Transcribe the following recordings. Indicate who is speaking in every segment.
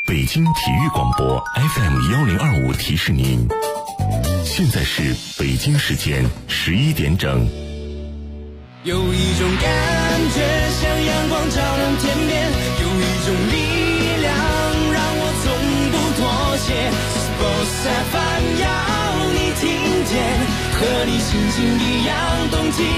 Speaker 1: 北京体育广播 FM1025提示您，现在是北京时间11点整。
Speaker 2: 有一种感觉像阳光照亮天边，有一种力量让我从不妥协。Sports FM 要你听见，和你心情一样动起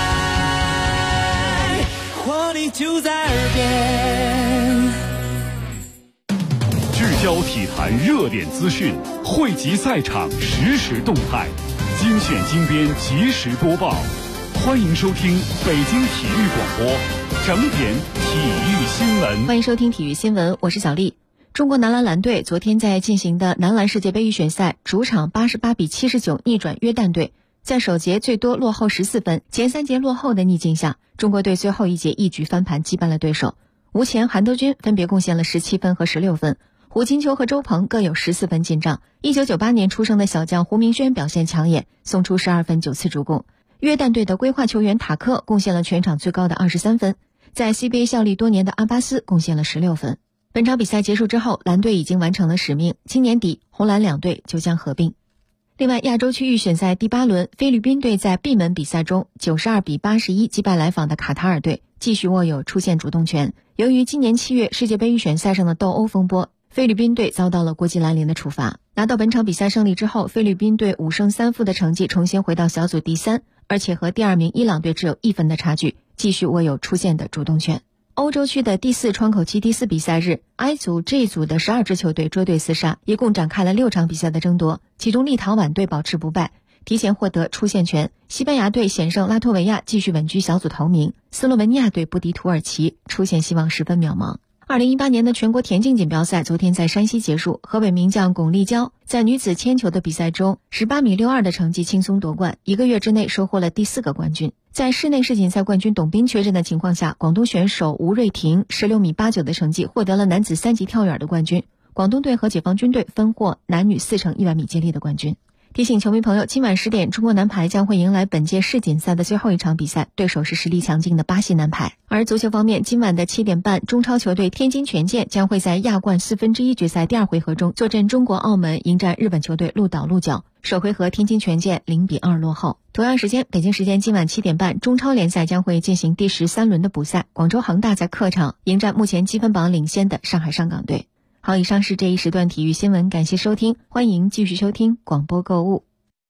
Speaker 2: 来，活力就在耳边。
Speaker 3: 聚焦体坛热点资讯，汇集赛场实时动态，精选精编及时播报。欢迎收听北京体育广播整点体育新闻。
Speaker 4: 欢迎收听体育新闻，我是小丽。中国男篮篮队昨天在进行的男篮世界杯预选赛，主场88-79逆转约旦队，在首节最多落后14分，前3节落后的逆境下，中国队最后一节一举翻盘击败了对手。吴前、韩德君分别贡献了17分和16分，胡金秋和周鹏各有14分进账。1998年出生的小将胡明轩表现抢眼，送出12分9次助攻。约旦队的规划球员塔克贡献了全场最高的23分，在 CBA 效力多年的阿巴斯贡献了16分。本场比赛结束之后，蓝队已经完成了使命，今年底红蓝两队就将合并。另外，亚洲区预选赛第8轮，菲律宾队在闭门比赛中92-81击败来访的卡塔尔队，继续握有出线主动权。由于今年7月世界杯预选赛上的斗殴风波，菲律宾队遭到了国际篮联的处罚。拿到本场比赛胜利之后，菲律宾队5胜3负的成绩重新回到小组第3，而且和第2名伊朗队只有1分的差距，继续握有出线的主动权。欧洲区的第4窗口期第4比赛日， I 组 G 组的12支球队捉对厮杀，一共展开了6场比赛的争夺，其中立陶宛队保持不败，提前获得出线权。西班牙队险胜拉脱维亚，继续稳居小组头名。斯洛文尼亚队不敌土耳其，出线希望十分渺茫。2018年的全国田径锦标赛昨天在山西结束，河北名将巩立姣在女子铅球的比赛中18米62的成绩轻松夺冠，1个月之内收获了第4个冠军。在室内世锦赛冠军董彬缺阵的情况下，广东选手吴瑞婷16米89的成绩获得了男子3级跳远的冠军，广东队和解放军队分获男女4乘100米接力的冠军。提醒球迷朋友，今晚10点，中国男排将会迎来本届世锦赛的最后一场比赛，对手是实力强劲的巴西男排。而足球方面，今晚的7点半，中超球队天津权健将会在亚冠1/4决赛第2回合中坐镇中国澳门，迎战日本球队鹿岛鹿角。首回合天津权健0-2落后。同样时间，北京时间今晚7点半，中超联赛将会进行第13轮的补赛，广州恒大在客场迎战目前积分榜领先的上海上港队。好，以上是这一时段体育新闻，感谢收听，欢迎继续收听广播购物。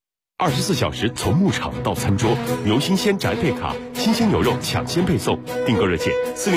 Speaker 1: 24小时从牧场到餐桌，牛新鲜宅配卡，新鲜牛肉抢先配送。订购热线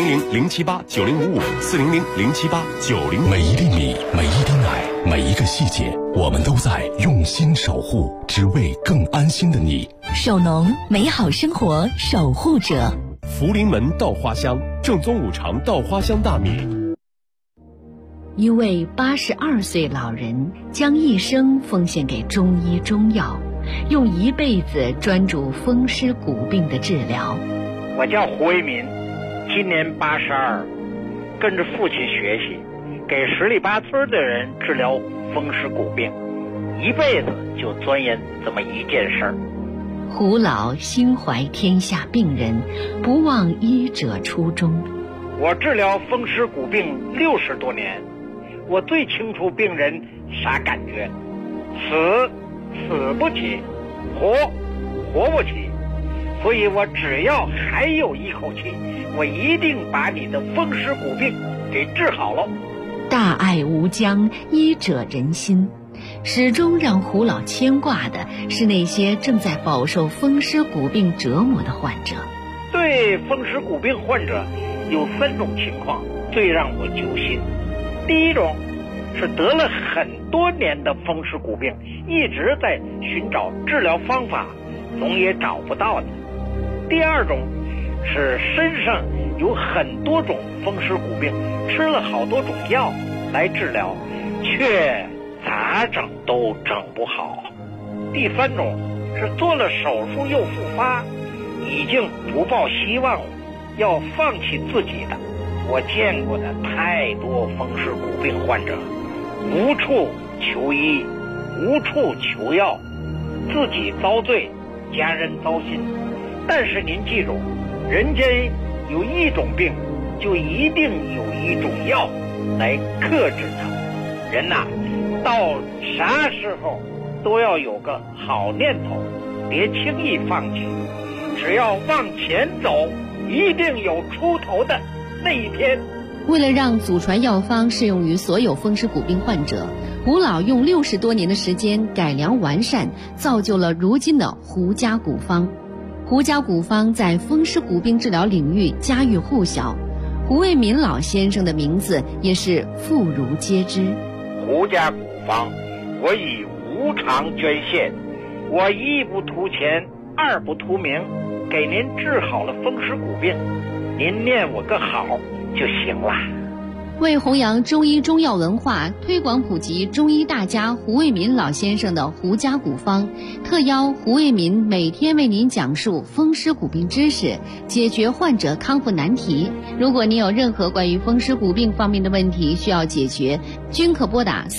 Speaker 1: 400-078-9055，400-078-9055。每一粒米，每一滴奶，每一个细节，我们都在用心守护，只为更安心的你。
Speaker 5: 守农，美好生活守护者。
Speaker 1: 福临门稻花香，正宗五常稻花香大米。
Speaker 5: 一位82岁老人将一生奉献给中医中药，用一辈子专注风湿骨病的治疗。
Speaker 6: 我叫胡为民，今年82，跟着父亲学习，给十里八村的人治疗风湿骨病，一辈子就钻研这么一件事儿。
Speaker 5: 胡老心怀天下病人，不忘医者初衷。
Speaker 6: 我治疗风湿骨病60多年，我最清楚病人啥感觉，死不起，活不起，所以我只要还有一口气，我一定把你的风湿骨病给治好了。
Speaker 5: 大爱无疆，医者仁心。始终让胡老牵挂的是那些正在饱受风湿骨病折磨的患者。
Speaker 6: 对风湿骨病患者有3种情况最让我揪心。第一种是得了很多年的风湿骨病，一直在寻找治疗方法，总也找不到的。第二种是身上有很多种风湿骨病，吃了好多种药来治疗，却咋整都整不好。第三种是做了手术又复发，已经不抱希望了，要放弃自己的。我见过的太多风湿骨病患者，无处求医，无处求药，自己遭罪，家人糟心。但是您记住，人间有一种病，就一定有一种药。 来克制它。人呐，到啥时候都要有个好念头，别轻易放弃，只要往前走，一定有出头的那一天。
Speaker 5: 为了让祖传药方适用于所有风湿骨病患者，胡老用60多年的时间改良完善，造就了如今的胡家古方。胡家古方在风湿骨病治疗领域家喻户晓，胡卫民老先生的名字也是妇孺皆知。
Speaker 6: 胡家古方，我以无偿捐献，我一不图钱，二不图名，给您治好了风湿骨病，您念我个好就行了。
Speaker 5: 为弘扬中医中药文化，推广普及中医大家胡卫民老先生的胡家古方，特邀胡卫民每天为您讲述风湿骨病知识，解决患者康复难题。如果您有任何关于风湿骨病方面的问题需要解决，均可拨打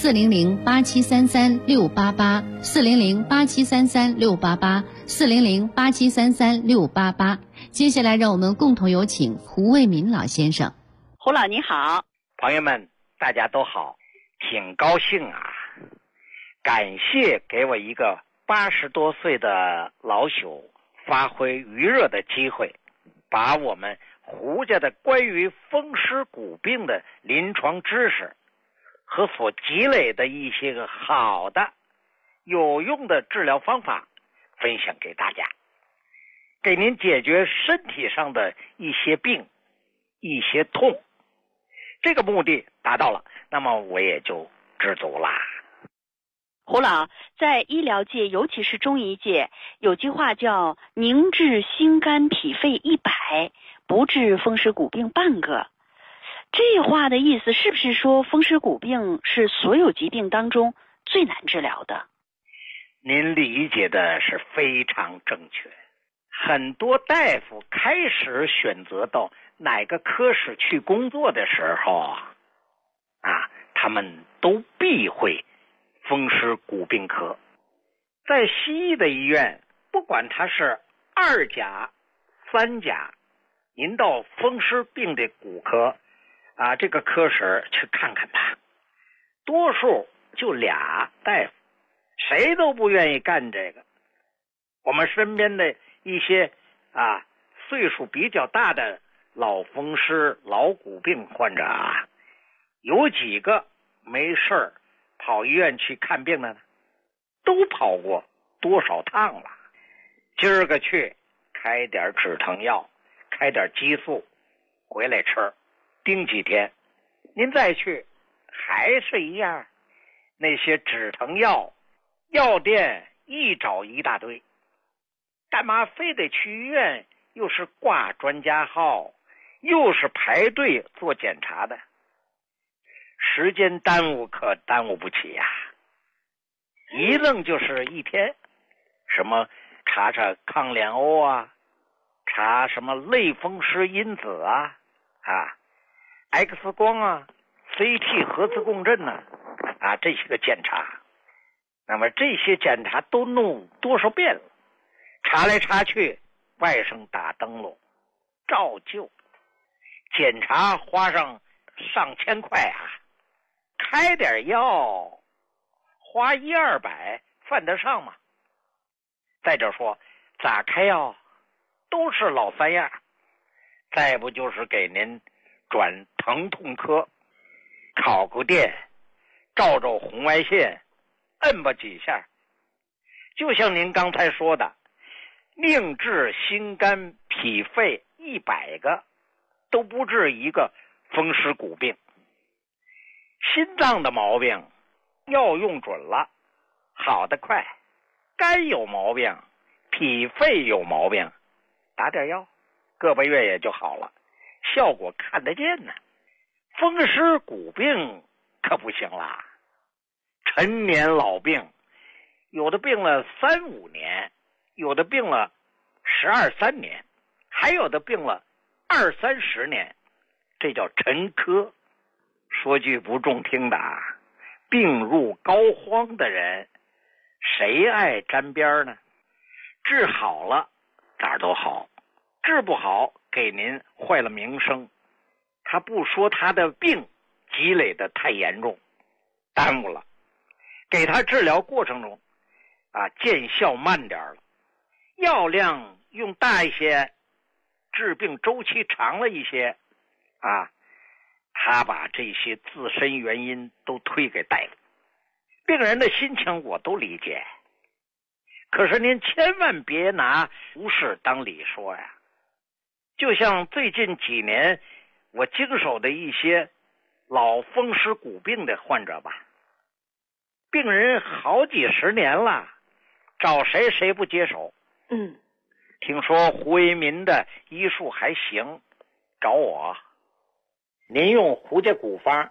Speaker 5: 400-8733-688，400-8733-688，400-8733-688。接下来让我们共同有请胡卫民老先生。
Speaker 7: 胡老你好。
Speaker 6: 朋友们大家都好，挺高兴啊，感谢给我一个80多岁的老朽发挥余热的机会，把我们胡家的关于风湿骨病的临床知识和所积累的一些个好的有用的治疗方法分享给大家，给您解决身体上的一些病一些痛，这个目的达到了，那么我也就知足啦。
Speaker 7: 胡老，在医疗界尤其是中医界有句话叫宁治心肝脾肺100，不治风湿骨病半个。这话的意思是不是说风湿骨病是所有疾病当中最难治疗的？
Speaker 6: 您理解的是非常正确。很多大夫开始选择到哪个科室去工作的时候他们都避讳风湿骨病科。在西医的医院，不管它是2甲、3甲，您到风湿病的骨科这个科室去看看吧，多数就俩大夫，谁都不愿意干这个。我们身边的一些岁数比较大的老风湿老骨病患者有几个没事儿跑医院去看病的呢？都跑过多少趟了。今儿个去开点止疼药，开点激素回来吃，盯几天，您再去还是一样，那些止疼药药店一找一大堆，干嘛非得去医院？又是挂专家号，又是排队做检查的，时间耽误可耽误不起呀。一愣就是一天，什么查查抗联欧查什么类风湿因子X 光CT 核磁共振这些个检查。那么这些检查都弄多少遍了，查来查去外甥打灯笼照旧，检查花上上千块开点药花100-200犯得上吗？再者说咋开药都是老三样，再不就是给您转疼痛科，烤个电，照照红外线，摁吧几下，就像您刚才说的，宁治心肝脾肺100个，都不治一个风湿骨病。心脏的毛病药用准了，好得快；肝有毛病，脾肺有毛病，打点药，个把月也就好了，效果看得见呢。风湿骨病可不行啦，陈年老病，有的病了3-5年，有的病了12-13年，还有的病了20-30年，这叫陈科。说句不中听的病入膏肓的人谁爱沾边呢？治好了哪儿都好，治不好给您坏了名声。他不说他的病， 积累的太严重，耽误了。给他治疗过程中见效慢点了，药量用大一些，治病周期长了一些他把这些自身原因都推给大夫。病人的心情我都理解，可是您千万别拿无事当理说呀。就像最近几年我经手的一些老风湿骨病的患者吧，病人好几十年了，找谁谁不接手。听说胡为民的医术还行，找我。您用胡家古方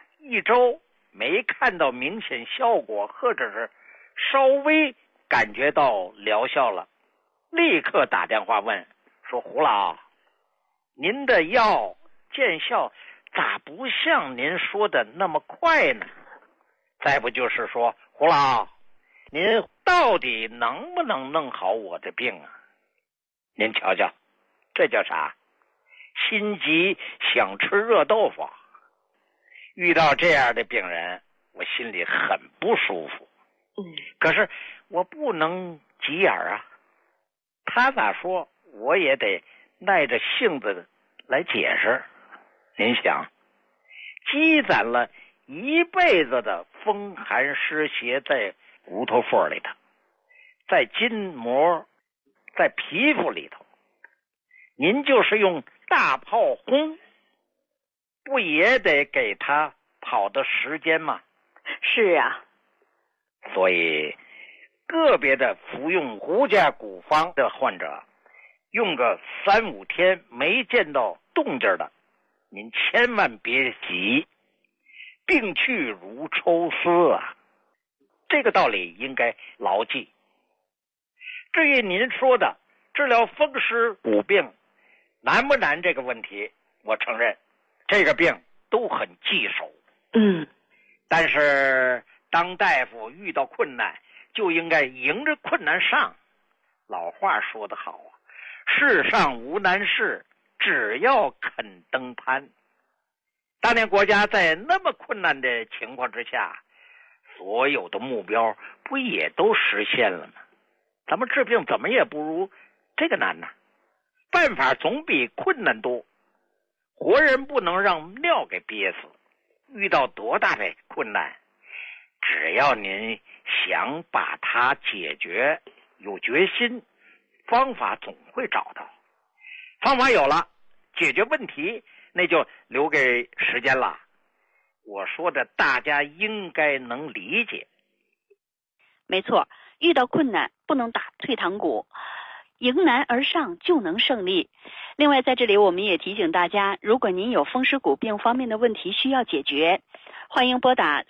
Speaker 6: 1周没看到明显效果，或者是稍微感觉到疗效了，立刻打电话问说，胡老，您的药见效咋不像您说的那么快呢？再不就是说，胡老，您到底能不能弄好我的病啊？您瞧瞧，这叫啥？心急想吃热豆腐。遇到这样的病人，我心里很不舒服。可是我不能急眼他咋说我也得耐着性子来解释。您想，积攒了一辈子的风寒湿邪在骨头缝里头，在筋膜，在皮肤里头，您就是用大炮轰，不也得给他跑的时间吗？
Speaker 7: 是啊。
Speaker 6: 所以个别的服用胡家古方的患者，用个3-5天没见到动静的，您千万别急，病去如抽丝啊，这个道理应该牢记。至于您说的治疗风湿骨病难不难这个问题，我承认这个病都很棘手。但是当大夫遇到困难，就应该迎着困难上。老话说得好世上无难事，只要肯登攀。当年国家在那么困难的情况之下，所有的目标不也都实现了吗？咱们治病怎么也不如这个难呢？办法总比困难多。活人不能让尿给憋死，遇到多大的困难，只要您想把它解决，有决心，方法总会找到。方法有了，解决问题那就留给时间了。我说的大家应该能理解。
Speaker 7: 没错，遇到困难不能打退堂鼓，迎难而上就能胜利。另外在这里我们也提醒大家，如果您有风湿骨病方面的问题需要解决，欢迎拨打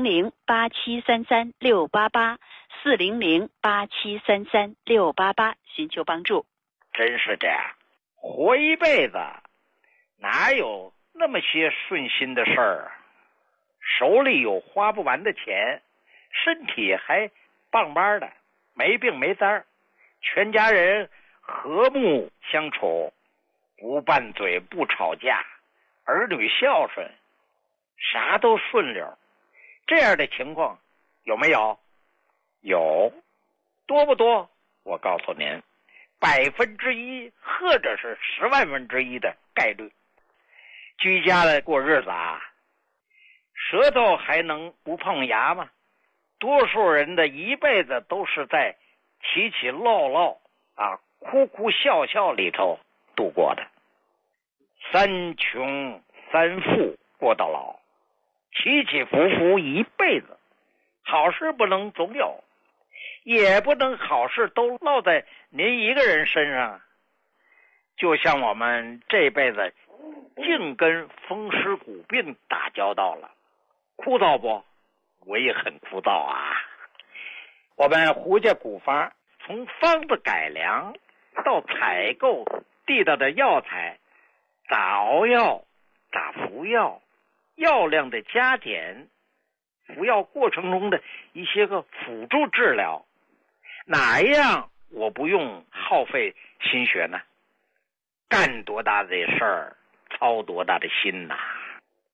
Speaker 7: 400-8733-688 400-8733-688寻求帮助。
Speaker 6: 真是这样，活一辈子哪有那么些顺心的事儿？手里有花不完的钱，身体还棒棒的，没病没灾，全家人和睦相处，不拌嘴不吵架，儿女孝顺，啥都顺溜。这样的情况有没有？有。多不多？我告诉您，1%或者是10万分之一的概率。居家的过日子舌头还能不碰牙吗？多数人的一辈子都是在起起落落哭哭笑笑里头度过的。3穷3富过到老，起起伏伏一辈子，好事不能总有，也不能好事都落在您一个人身上。就像我们这辈子净跟风湿骨病打交道了，枯燥不？我也很枯燥我们胡家古方从方子改良到采购地道的药材，咋熬药，咋服药，药量的加减，服药过程中的一些个辅助治疗，哪一样我不用耗费心血呢？干多大的事儿，操多大的心呐！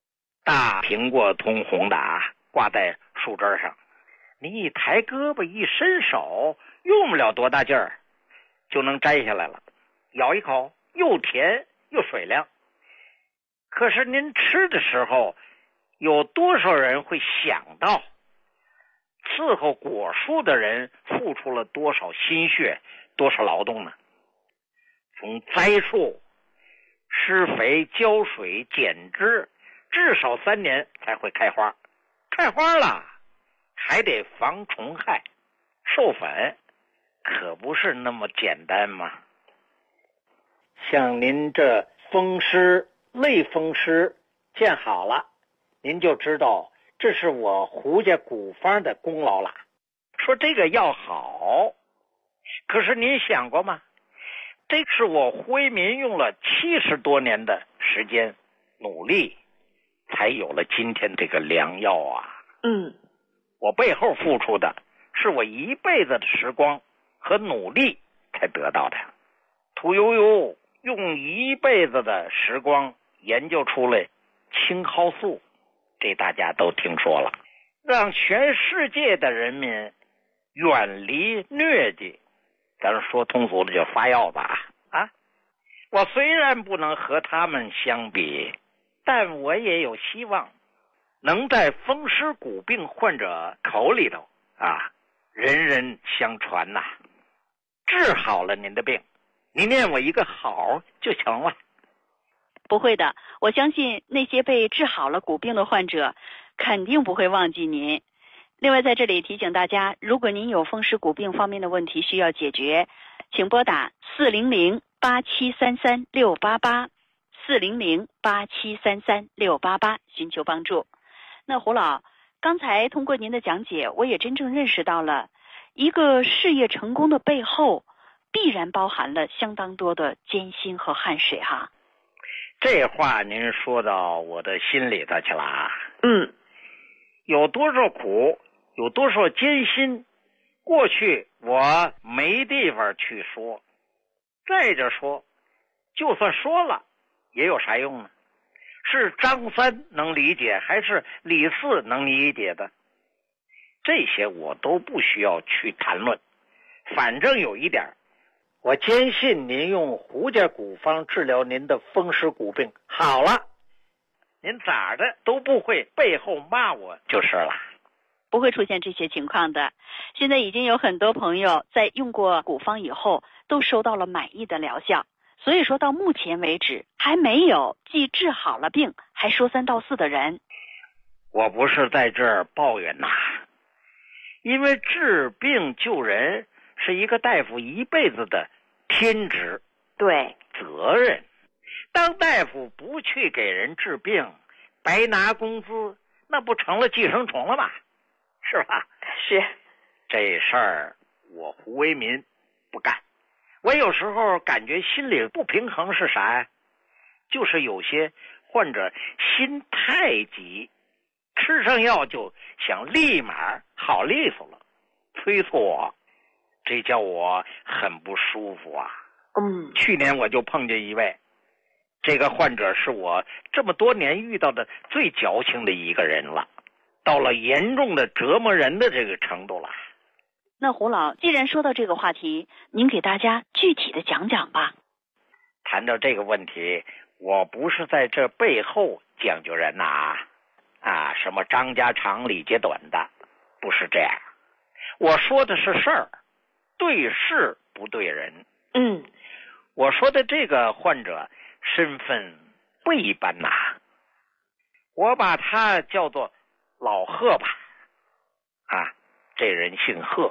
Speaker 6: 大苹果通红的啊，挂在树枝上，你一抬胳膊一伸手，用不了多大劲儿就能摘下来了，咬一口又甜又水凉。可是您吃的时候，有多少人会想到伺候果树的人付出了多少心血多少劳动呢？从栽树、施肥、浇水、剪枝，至少3年才会开花。开花了还得防虫害、授粉，可不是那么简单嘛。像您这风湿、类风湿见好了，您就知道这是我胡家古方的功劳了。说这个药好，可是您想过吗？这是我胡为民用了70多年的时间努力，才有了今天这个良药啊。我背后付出的是我一辈子的时光和努力才得到的。屠呦呦用一辈子的时光研究出来青蒿素，这大家都听说了，让全世界的人民远离疟疾，咱说通俗的就发药吧啊！我虽然不能和他们相比，但我也有希望能在风湿骨病患者口里头啊，人人相传呐，治好了您的病，你念我一个好就行了。
Speaker 7: 不会的，我相信那些被治好了骨病的患者肯定不会忘记您。另外在这里提醒大家，如果您有风湿骨病方面的问题需要解决，请拨打400-8733-688 400-8733-688寻求帮助。那胡老，刚才通过您的讲解，我也真正认识到了一个事业成功的背后必然包含了相当多的艰辛和汗水哈。
Speaker 6: 这话您说到我的心里头去了啊。有多少苦，有多少艰辛，过去我没地方去说。再者说，就算说了也有啥用呢？是张三能理解还是李四能理解的？这些我都不需要去谈论。反正有一点，我坚信您用胡家古方治疗您的风湿骨病好了，您咋的都不会背后骂我就是了。
Speaker 7: 不会出现这些情况的。现在已经有很多朋友在用过古方以后都收到了满意的疗效，所以说到目前为止还没有既治好了病还说3道4的人。
Speaker 6: 我不是在这儿抱怨呐，因为治病救人是一个大夫一辈子的天职，
Speaker 7: 对，
Speaker 6: 责任。当大夫不去给人治病，白拿工资，那不成了寄生虫了吗？是吧？
Speaker 7: 是。
Speaker 6: 这事儿我胡为民不干。我有时候感觉心里不平衡是啥呀？就是有些患者心太急，吃上药就想立马好利索了，催促我，这叫我很不舒服啊。去年我就碰见一位，这个患者是我这么多年遇到的最矫情的一个人了，到了严重的折磨人的这个程度了。
Speaker 7: 那胡老，既然说到这个话题，您给大家具体的讲讲吧。
Speaker 6: 谈到这个问题，我不是在这背后讲究人呐，什么张家长李家短的，不是这样。我说的是事儿，对事不对人。我说的这个患者身份不一般呐，我把他叫做老贺吧。这人姓贺。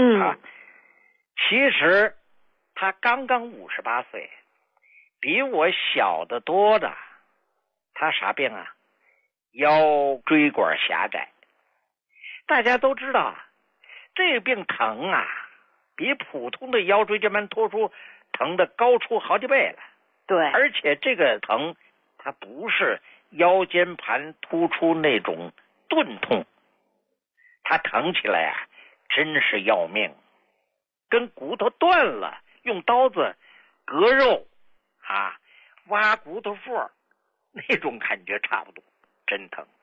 Speaker 6: 其实他刚刚58岁，比我小得多的。他啥病啊？腰椎管狭窄。大家都知道这个病疼啊，比普通的腰椎间盘突出疼的高出好几倍了。
Speaker 7: 对，
Speaker 6: 而且这个疼它不是腰间盘突出那种钝痛，它疼起来真是要命，跟骨头断了用刀子割肉挖骨头缝那种感觉差不多，真疼。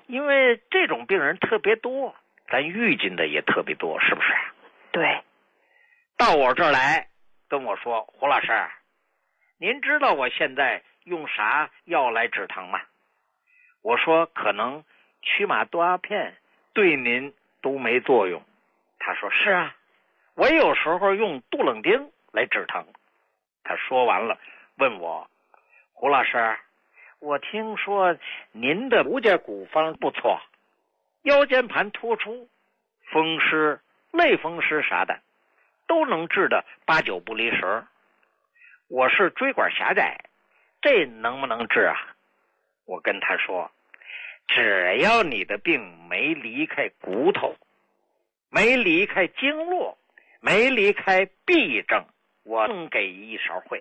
Speaker 6: 因为这种病人特别多，咱遇见的也特别多，是不是？
Speaker 7: 对。
Speaker 6: 到我这儿来跟我说，胡老师，您知道我现在用啥药来止疼吗？我说可能曲马多阿片对您都没作用。他说是啊，我有时候用杜冷丁来止疼。他说完了问我，胡老师，我听说您的胡家古方不错，腰间盘突出、风湿、类风湿啥的都能治得8、9不离十。我是椎管狭窄，这能不能治啊？我跟他说，只要你的病没离开骨头，没离开经络，没离开痹症，我能给一勺烩。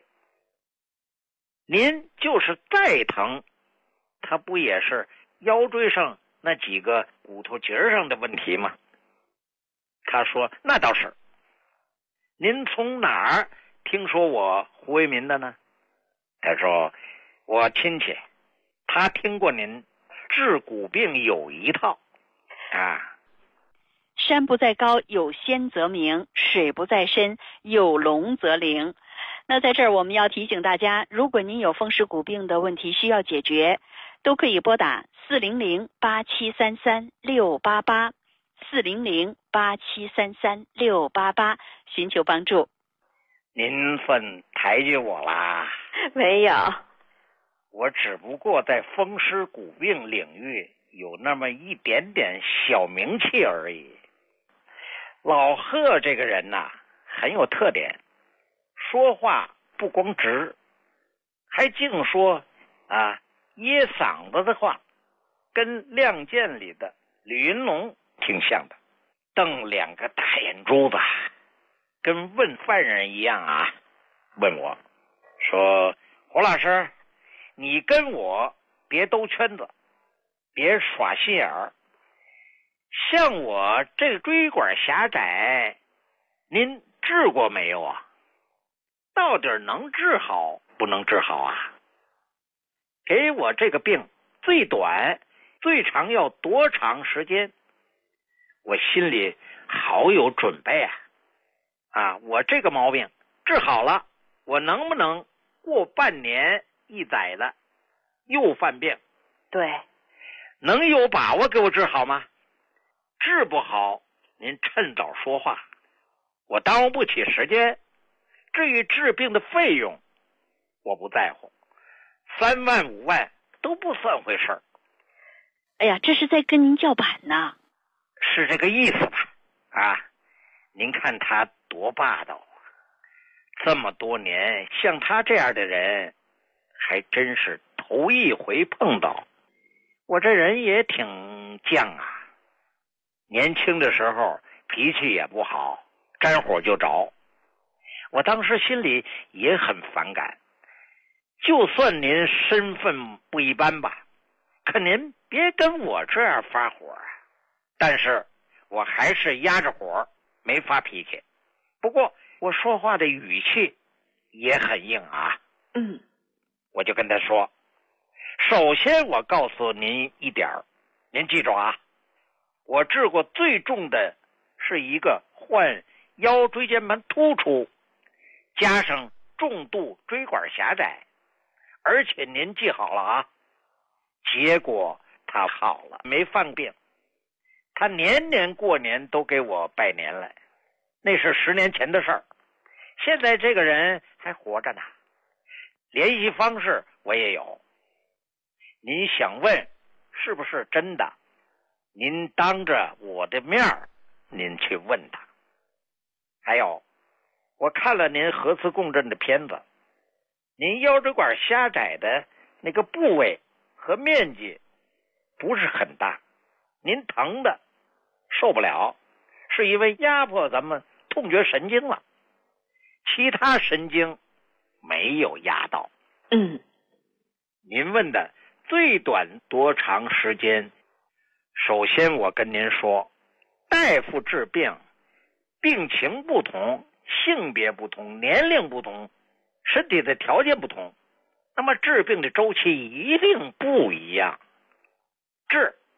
Speaker 6: 您就是再疼，它不也是腰椎上那几个骨头节上的问题吗？他说那倒是。您从哪儿听说我胡为民的呢？他说我亲戚，他听过您治骨病有一套啊。
Speaker 7: 山不在高，有仙则名；水不在深，有龙则灵。那在这儿我们要提醒大家，如果您有风湿骨病的问题需要解决，都可以拨打400-8733-688 400-8733-688寻求帮助。
Speaker 6: 您算抬举我啦？
Speaker 7: 没有，
Speaker 6: 我只不过在风湿骨病领域有那么一点点小名气而已。老贺这个人呐，很有特点，说话不光直，还净说噎嗓子的话，跟《亮剑》里的李云龙挺像的，瞪2个大眼珠子，跟问犯人一样啊。问我说，胡老师，你跟我别兜圈子，别耍心眼儿。像我这个椎管狭窄，您治过没有啊？到底能治好不能治好啊？给我这个病最短最长要多长时间？我心里好有准备啊！我这个毛病治好了，我能不能过半年1载的又犯病？
Speaker 7: 对，
Speaker 6: 能有把握给我治好吗？治不好您趁早说话，我耽误不起时间。至于治病的费用，我不在乎，3万5万都不算回事儿。
Speaker 7: 哎呀，这是在跟您叫板呢。
Speaker 6: 是这个意思吧？您看他多霸道，这么多年像他这样的人还真是头一回碰到。我这人也挺犟啊，年轻的时候脾气也不好，沾火就着。我当时心里也很反感，就算您身份不一般吧，可您别跟我这样发火啊。但是我还是压着火没发脾气，不过我说话的语气也很硬啊。我就跟他说，首先我告诉您一点，您记住啊，我治过最重的是一个患腰椎间盘突出加上重度椎管狭窄，而且您记好了啊，结果他好了，没犯病。他年年过年都给我拜年来，那是10年前的事儿。现在这个人还活着呢，联系方式我也有。您想问是不是真的，您当着我的面您去问他。还有，我看了您核磁共振的片子，您腰椎管狭窄的那个部位和面积不是很大，您疼的受不了，是因为压迫咱们痛觉神经了，其他神经没有压到。您问的最短多长时间，首先我跟您说，大夫治病，病情不同，性别不同，年龄不同，身体的条件不同，那么治病的周期一定不一样。治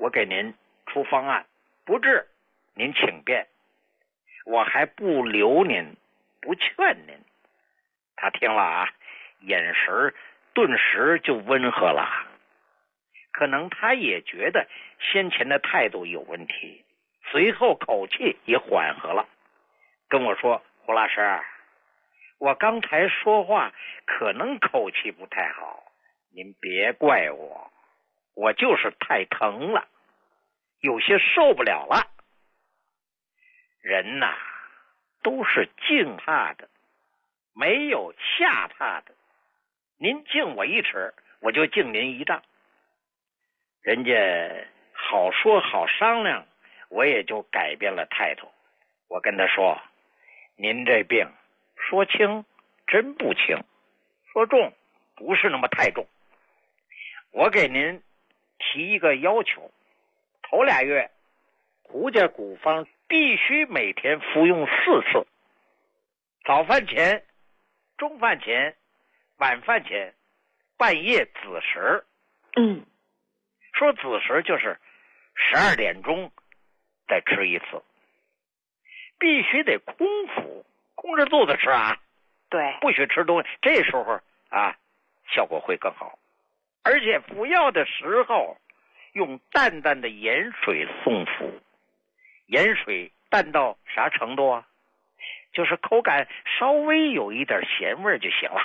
Speaker 6: 我给您出方案，不治您请便，我还不留您，不劝您。他听了啊，眼神顿时就温和了，可能他也觉得先前的态度有问题，随后口气也缓和了，跟我说：胡老师，我刚才说话可能口气不太好，您别怪我，我就是太疼了，有些受不了了。人呐，都是敬怕的，没有下怕的。您敬我一尺，我就敬您一丈。人家好说好商量，我也就改变了态度。我跟他说：您这病说轻真不轻，说重不是那么太重。我给您提一个要求，头2月胡家古方必须每天服用4次，早饭前、中饭前、晚饭前、半夜子时。说子时就是12点钟再吃一次，必须得空腹，空着肚子吃啊。
Speaker 7: 对，
Speaker 6: 不许吃东西，这时候啊效果会更好。而且服药的时候用淡淡的盐水送服，盐水淡到啥程度啊？就是口感稍微有一点咸味就行了。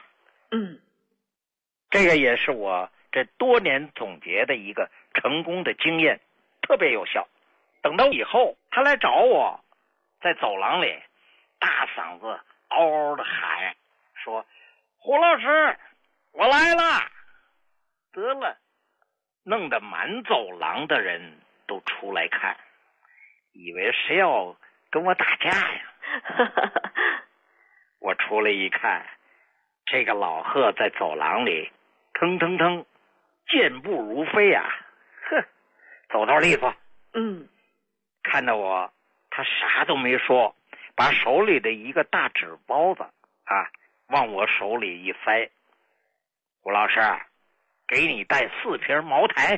Speaker 6: 这个也是我这多年总结的一个成功的经验，特别有效。等到以后他来找我，在走廊里大嗓子嗷嗷的喊说：胡老师，我来了。得了，弄得满走廊的人都出来看，以为谁要跟我打架呀。我出来一看，这个老贺在走廊里腾腾腾健步如飞啊，走道利索。看到我，他啥都没说，把手里的一个大纸包子啊往我手里一塞。胡老师，给你带4瓶茅台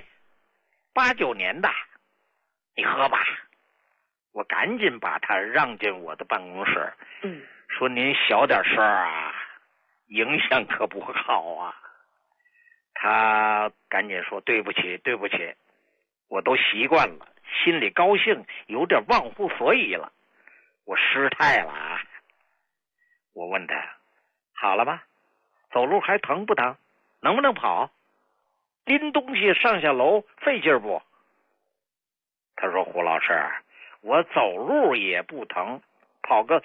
Speaker 6: ，89年的，你喝吧。我赶紧把他让进我的办公室，说您小点声啊，影响可不好啊。他赶紧说对不起对不起，我都习惯了，心里高兴，有点忘乎所以了，我失态了啊。我问他好了吗？走路还疼不疼？能不能跑？拎东西上下楼费劲不？他说胡老师，我走路也不疼，跑个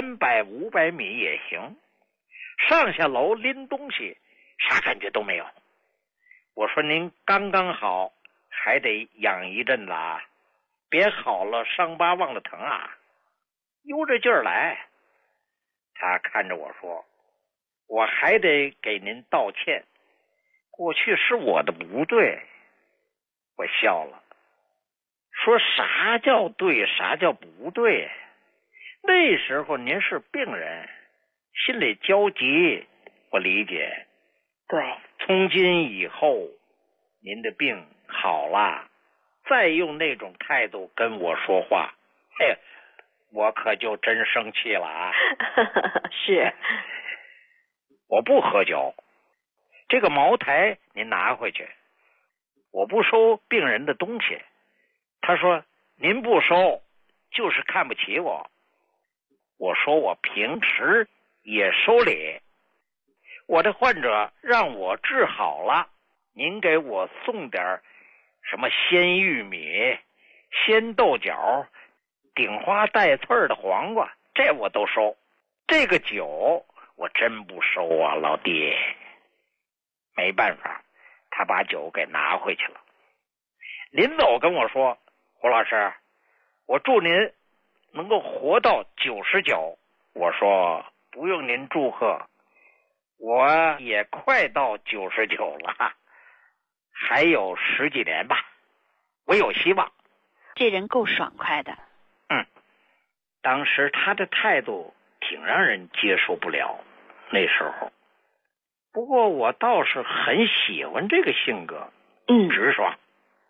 Speaker 6: 300、500米也行，上下楼拎东西啥感觉都没有。我说您刚刚好，还得养一阵子啊，别好了伤疤忘了疼啊，悠着劲儿来。他看着我说，我还得给您道歉，过去是我的不对。我笑了，说啥叫对，啥叫不对？那时候您是病人，心里焦急，我理解。
Speaker 7: 对，
Speaker 6: 从今以后您的病好了，再用那种态度跟我说话，我可就真生气了啊。
Speaker 7: 是，
Speaker 6: 我不喝酒，这个茅台您拿回去，我不收病人的东西。他说您不收就是看不起我。我说我平时也收礼，我的患者让我治好了，您给我送点什么鲜玉米、鲜豆角、顶花带刺儿的黄瓜，这我都收。这个酒我真不收啊，老弟。没办法，他把酒给拿回去了。临走跟我说，胡老师，我祝您能够活到99。我说不用您祝贺，我也快到99了，还有10几年吧，我有希望。
Speaker 7: 这人够爽快的。
Speaker 6: 当时他的态度挺让人接受不了，那时候。不过我倒是很喜欢这个性格，直爽，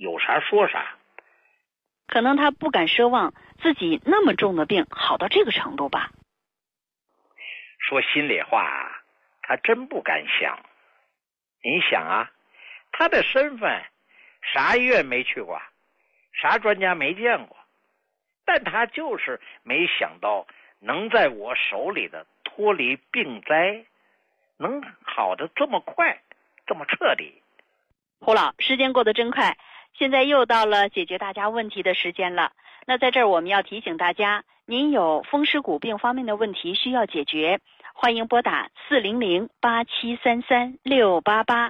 Speaker 6: 有啥说啥。
Speaker 7: 可能他不敢奢望自己那么重的病好到这个程度吧。
Speaker 6: 说心里话，他真不敢想。你想啊，他的身份啥医院没去过，啥专家没见过，但他就是没想到能在我手里的脱离病灾，能好的这么快，这么彻底。
Speaker 7: 胡老，时间过得真快，现在又到了解决大家问题的时间了。那在这儿我们要提醒大家，您有风湿骨病方面的问题需要解决，欢迎拨打400-8733-688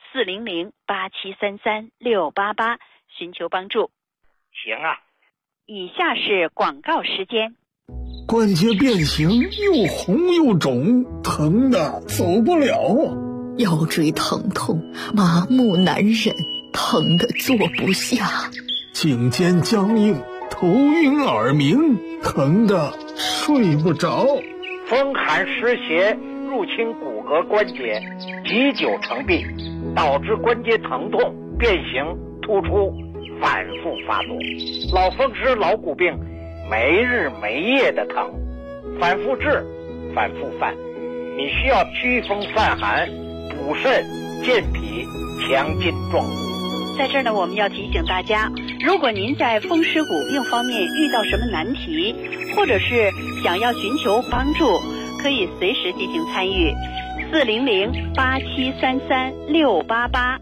Speaker 7: 400-8733-688寻求帮助。
Speaker 6: 行啊。
Speaker 7: 以下是广告时间。
Speaker 8: 关节变形，又红又肿，疼的走不了。
Speaker 9: 腰椎疼痛，麻木难忍，疼的坐不下。
Speaker 8: 颈肩僵硬，头晕耳鸣，疼的睡不着。
Speaker 6: 风寒湿邪入侵骨骼关节，积久成病，导致关节疼痛、变形、突出，反复发作。老风湿、老骨病，没日没夜的疼，反复治，反复犯。你需要祛风散寒、补肾、健脾、强筋壮骨。
Speaker 7: 在这儿呢，我们要提醒大家，如果您在风湿骨病方面遇到什么难题，或者是想要寻求帮助，可以随时进行参与。400-8733-688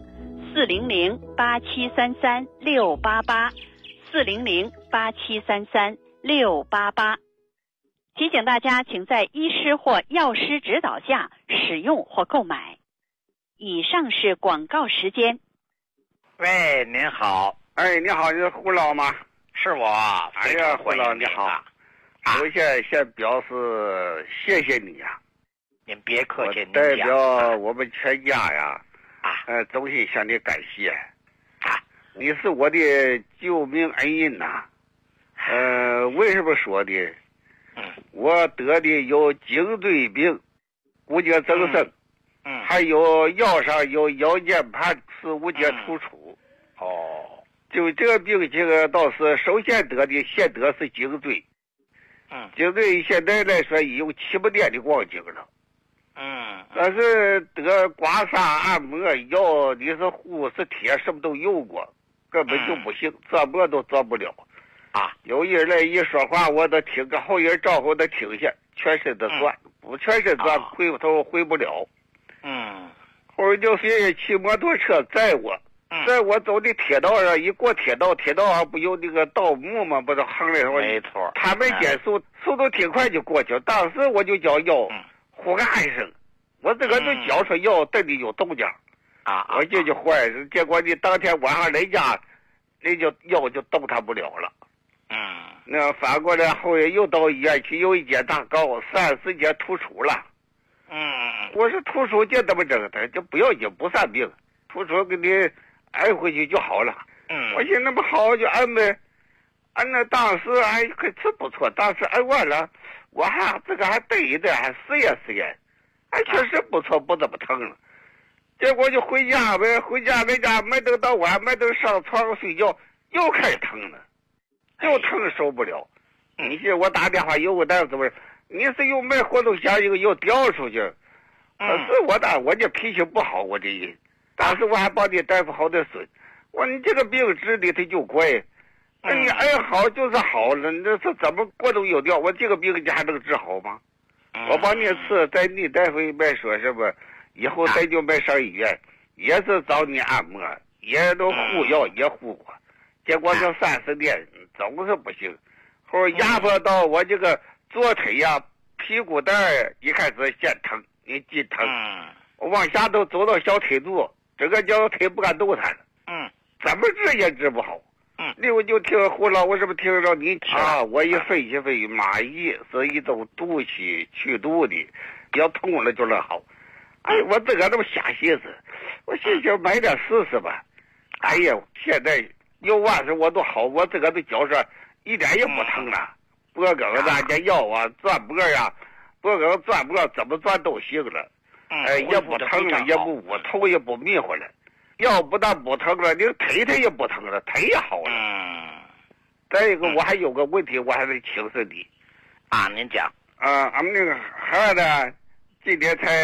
Speaker 7: 400-8733-688 400-8733-688。提醒大家，请在医师或药师指导下使用或购买。以上是广告时间。
Speaker 6: 喂，您好。
Speaker 10: 哎，你好，你是胡老吗？
Speaker 6: 是我。
Speaker 10: 哎呀，胡老你好。首先表示谢谢你呀。
Speaker 6: 您别客气，
Speaker 10: 代表我们全家呀，衷心向你感谢。你是我的救命恩人呐。为什么说的？我得的有颈椎病、骨节增生，还有腰上有腰间盘十五节突出。就这个病情倒是首先得的，先得是颈椎。颈椎现在来说已有7、8年的光景了。但是得刮痧、按摩、药，你是护是贴，什么都用过，根本就不行，怎么都做不了。有人来一说话，我都听个后人招呼的听下，全身的转，不全身转，回过头回不了。后人就别人骑摩托车载我，在我走的铁道上，一过铁道上不有那个盗墓吗？不是横来说，
Speaker 6: 没错，
Speaker 10: 他们减速度挺快就过去了。当时我就叫药呼嘎一声，我这个就叫出药，等的有动静我这就坏了。结果你当天晚上人家，那就药就动弹不了了。那反过来后人又到医院去，有一节大高30节突出了。我说突出这怎么整？他就不要紧，不算病，突出给你按回去就好了。我寻思那么好就按呗，按那当时还可是不错，当时按完了，我还这个还等一等，还试验，还确实不错，不怎么疼了。结果就回家呗，回家在家没等到晚，没等上床睡觉，又开始疼了，又疼受不了。你信我打电话有个大夫说，你是又买活动响应又掉出去。可是我这脾气不好，我这人，当时我还帮你大夫好点说，我你这个病治的他就怪，那你按好就是好了，那是怎么过都有掉？我这个病你还能治好吗？我帮你吃，在你大夫别说什么，以后咱就没上医院，也是找你按摩，也都护药也护过，结果这30年总是不行。后压迫到我这个左腿呀，屁股蛋一开始先疼，你筋疼，我往下都走到小腿肚，这个脚腿不敢动弹了。怎么治也治不好。我就听胡老，我是不是听着你我一分析蚂蚁是一种毒气去毒的，要痛了就能好。我自个这么瞎寻思，我寻思买点试试吧。哎呀，现在有万事我都好，我自个的脚上一点也不疼了，脖梗子这腰转脖脖梗转脖怎么转都行了。也不疼了，也不捂头，也不迷糊了。 腰不但不疼了，你腿也不疼了，腿也好了。再一个，我还有个问题，我还得请示你。
Speaker 6: 啊，您讲。
Speaker 10: 俺们那个孩子今年才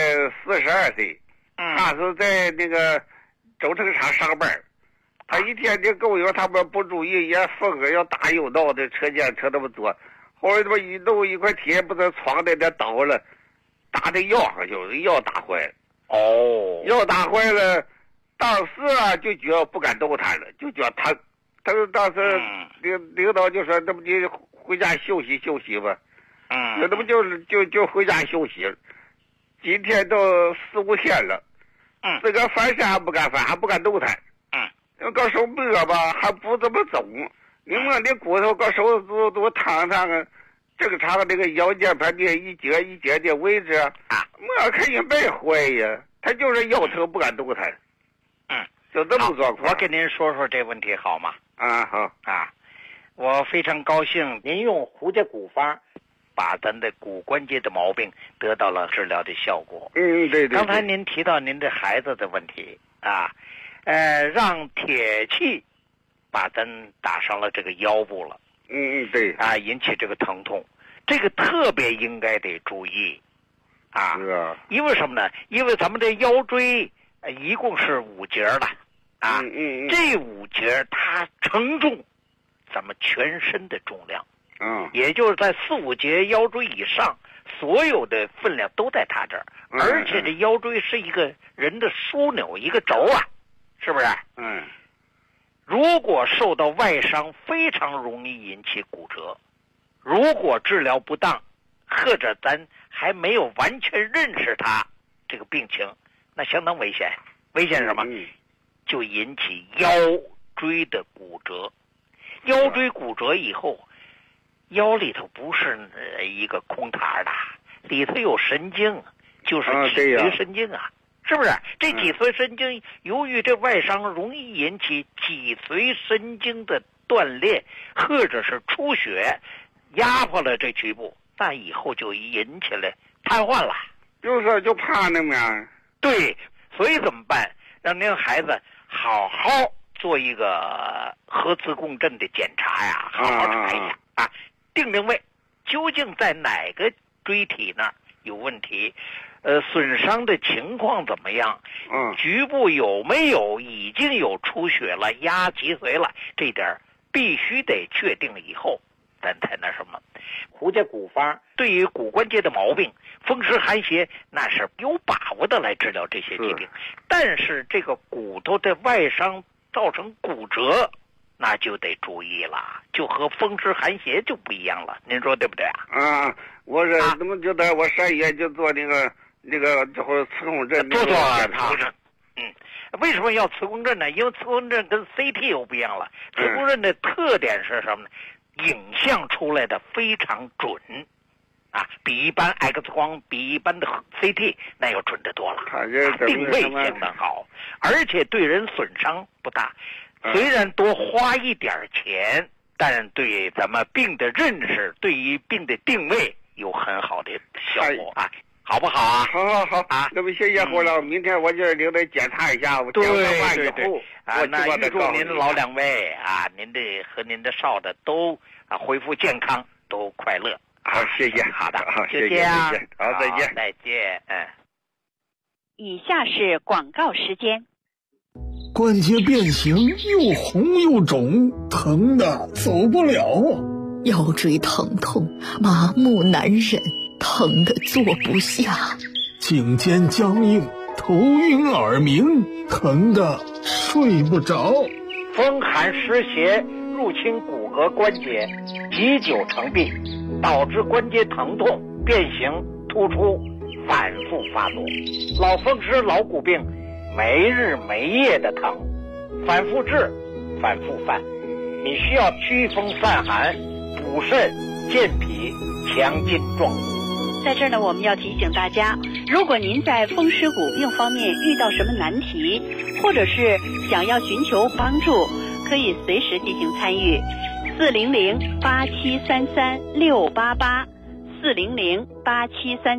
Speaker 10: 42岁，他是在那个轴承厂上班。他一天天跟我说他们不注意，也风啊，要大又闹的车间车那么多，后来他妈一弄一块铁不是床在那倒了，打在腰上，就是腰打坏了。
Speaker 6: 哦，
Speaker 10: 腰打坏了，当时啊就觉得不敢动弹了，就觉得他当时领导就说，那么你回家休息休息吧。那不就回家休息了。今天都4、5天了，自个翻身还不敢翻，还不敢动弹。搞手摸吧，还不怎么走。你摸你骨头，搞手都烫烫啊，正常的那个腰间盘的一节一节的位置摸看也没坏呀，他就是腰疼不敢动弹。就这么状况。
Speaker 6: 我跟您说说这问题好吗？
Speaker 10: 好
Speaker 6: 我非常高兴您用胡家骨方把咱的骨关节的毛病得到了治疗的效果。
Speaker 10: 对。
Speaker 6: 刚才您提到您的孩子的问题让铁器把咱打伤了这个腰部了。
Speaker 10: 对。
Speaker 6: 引起这个疼痛，这个特别应该得注意。
Speaker 10: 是
Speaker 6: 因为什么呢？因为咱们这腰椎一共是5节了。这5节它承重咱们全身的重量。也就是在4、5节腰椎以上，所有的分量都在它这儿。而且这腰椎是一个人的枢纽，一个轴是不是？如果受到外伤，非常容易引起骨折。如果治疗不当，或者咱还没有完全认识它这个病情，那相当危险。危险什么？就引起腰椎的骨折。腰椎骨折以后，腰里头不是一个空塔的，里头有神经，就是脊髓神经是不是？这脊髓神经由于这外伤容易引起脊髓神经的断裂，或者是出血，压迫了这局部，那以后就引起了瘫痪了。
Speaker 10: 就怕那么样。
Speaker 6: 对，所以怎么办？让您孩子好好做一个核磁共振的检查呀，好好查一下定位究竟在哪个椎体那儿有问题，损伤的情况怎么样，局部有没有已经有出血了，压脊髓了，这点必须得确定了以后咱才那什么。胡家骨方对于骨关节的毛病，风湿寒邪那是有把握的来治疗这些疾病，但是这个骨头的外伤造成骨折，那就得注意了，就和风湿寒邪就不一样了，您说对不对
Speaker 10: 我是怎么就在我3月就做这会儿磁共振，
Speaker 6: 做磁共振。为什么要磁共振呢？因为磁共振跟 CT 又不一样了。磁共振的特点是什么呢？影像出来的非常准比一般 X 光比一般的 CT 那要准得多了，定位相当好，而且对人损伤不大。虽然多花一点钱，但对咱们病的认识，对于病的定位有很好的效果好不好
Speaker 10: 好那么谢谢胡老，明天我就领他检查一下，我讲完以后
Speaker 6: 那预祝您老2位您的和您的少的都恢复健康，都快乐。
Speaker 10: 好，谢谢。
Speaker 6: 好的，
Speaker 10: 就这样。好，再见。
Speaker 6: 再见。
Speaker 7: 以下是广告时间。
Speaker 8: 关节变形，又红又肿，疼的走不了
Speaker 9: 腰椎疼痛，麻木难忍，疼的坐不下。
Speaker 8: 颈肩僵硬，头晕耳鸣，疼的睡不着。
Speaker 6: 风寒湿邪入侵骨骼关节，积久成病，导致关节疼痛、变形、突出，反复发作。老风湿、老骨病，没日没夜的疼，反复治，反复犯。你需要祛风散寒、补肾、健脾、强筋壮骨。
Speaker 7: 在这儿呢，我们要提醒大家，如果您在风湿骨病方面遇到什么难题，或者是想要寻求帮助，可以随时进行参与。400-8733-688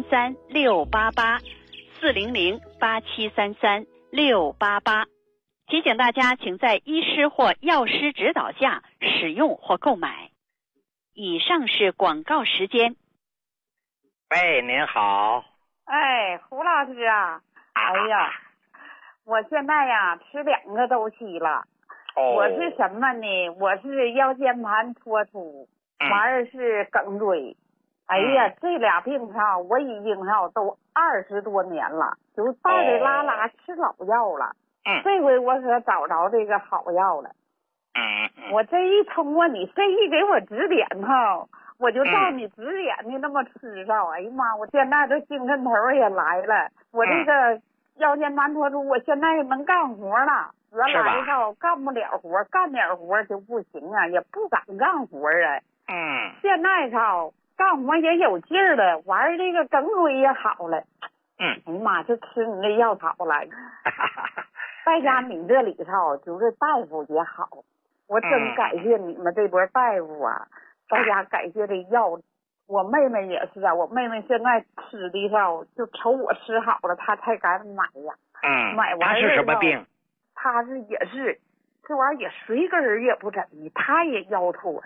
Speaker 7: 400-8733-688 400-8733-688。 提醒大家，请在医师或药师指导下使用或购买。以上是广告时间。
Speaker 10: 喂，您好。
Speaker 11: 哎，胡老师啊，哎呀，我现在呀吃2个周期了。我是什么呢？我是腰间盘突出，完是颈椎。哎呀，这俩病上我已经都20多年了，就带着拉拉吃老药了。这回我可找着这个好药了。我这一通过你这一给我指点我就照你指点的那么吃上。哎呀妈，我现在这精神头也来了。我这个腰间盘突出，我现在能干活了。原来干不了活，干点活就不行啊，也不敢干活啊。现在干活也有劲儿了，完这个颈椎也好了。哎呀妈，就吃你这药好了。再加你这里就是大夫也好，我真感谢你们这波大夫啊。大家感谢这药，我妹妹也是啊。我妹妹现在吃的就瞅我吃好了，她才敢买呀。买完
Speaker 10: 她是什么病？
Speaker 11: 她也是这玩意儿也随根儿也不整的，她也腰突。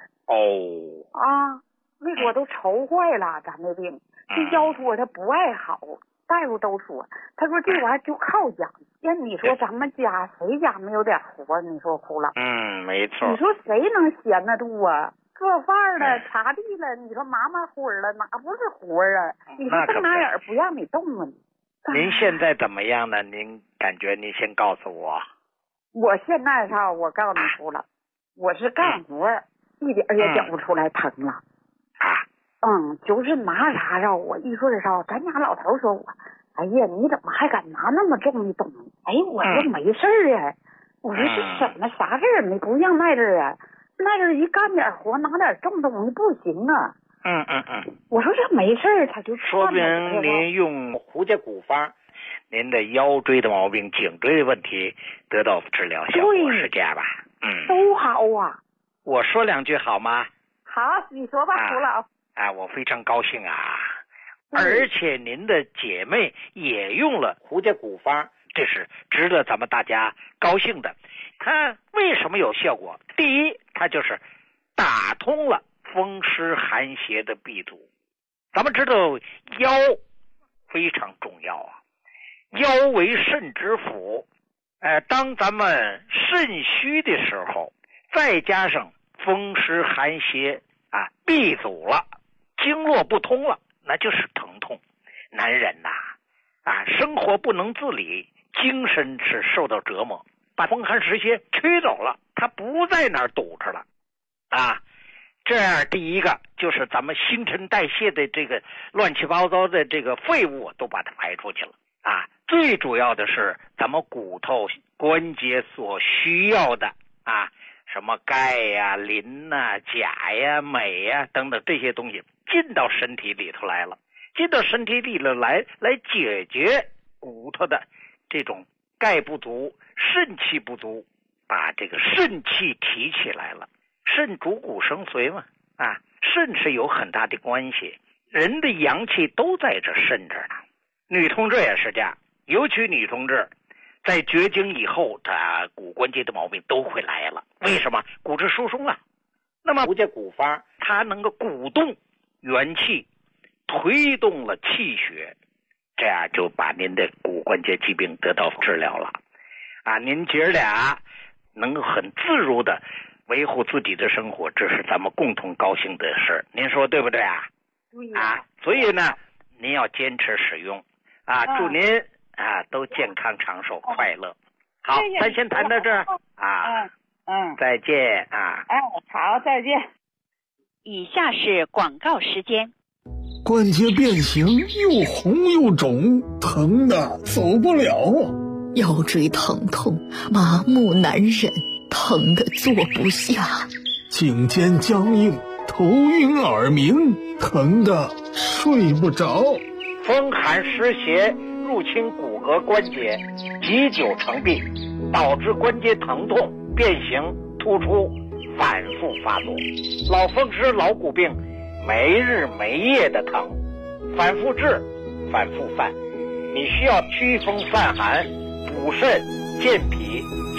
Speaker 11: 那我都愁坏了，咱这病这腰突它不爱好，大夫都说，他说这玩意儿就靠养。你说咱们家谁家没有点活？你说胡老？
Speaker 10: 没错。
Speaker 11: 你说谁能闲得住啊？做饭了，擦地了，你说麻活了，哪不是活啊？你说瞪哪眼不让你动啊你？
Speaker 10: 您现在怎么样呢？您感觉您先告诉我。
Speaker 11: 我现在我告诉你胡了，我是干活，一点也觉不出来疼了。就是拿啥我一说咱家老头说我，哎呀，你怎么还敢拿那么重的东西？哎，我说没事啊，我说这什么啥事儿？你不像那阵儿啊。那阵一干点活，拿点重东西不行啊。我说这没事，他就
Speaker 10: 说明您用胡家古方，您的腰椎的毛病、颈椎的问题得到治疗效果，是这样吧？
Speaker 11: 都好啊。
Speaker 10: 我说2句好吗？
Speaker 11: 好，你说吧，胡老。
Speaker 10: 我非常高兴啊，而且您的姐妹也用了胡家古方，这是值得咱们大家高兴的。它为什么有效果？第一，它就是打通了风湿寒邪的闭阻。咱们知道腰非常重要啊，腰为肾之府。当咱们肾虚的时候，再加上风湿寒邪闭阻了，经络不通了，那就是疼痛。男人生活不能自理，精神是受到折磨。把风寒湿邪驱走了，它不在那儿堵着了这样第一个就是咱们新陈代谢的这个乱七八糟的这个废物都把它排出去了最主要的是咱们骨头关节所需要的什么钙呀、磷呐、钾呀、镁呀等等这些东西进到身体里头来了，进到身体里头来解决骨头的这种钙不足、肾气不足，把这个肾气提起来了。肾主骨生髓嘛，肾是有很大的关系，人的阳气都在这肾这儿呢。女同志也是这样，尤其女同志在绝经以后，她骨关节的毛病都会来了。为什么？骨质疏松了。那么胡家古方它能够鼓动元气，推动了气血，这样就把您的骨关节疾病得到治疗了您姐俩能够很自如的维护自己的生活，这是咱们共同高兴的事，您说对不对
Speaker 11: 对
Speaker 10: 所以呢您要坚持使用祝您都健康长寿快乐。好，咱先谈到这儿再见
Speaker 11: 好，再见。
Speaker 7: 以下是广告时间。
Speaker 8: 关节变形，又红又肿，疼的走不了
Speaker 9: 腰椎疼痛，麻木难忍，疼得坐不下。
Speaker 8: 颈肩僵硬，头晕耳鸣，疼得睡不着。
Speaker 10: 风寒湿邪入侵骨骼关节，积久成病，导致关节疼痛、变形、突出，反复发作。老风湿、老骨病，没日没夜的疼，反复治，反复犯。你需要祛风散寒、补肾健脾、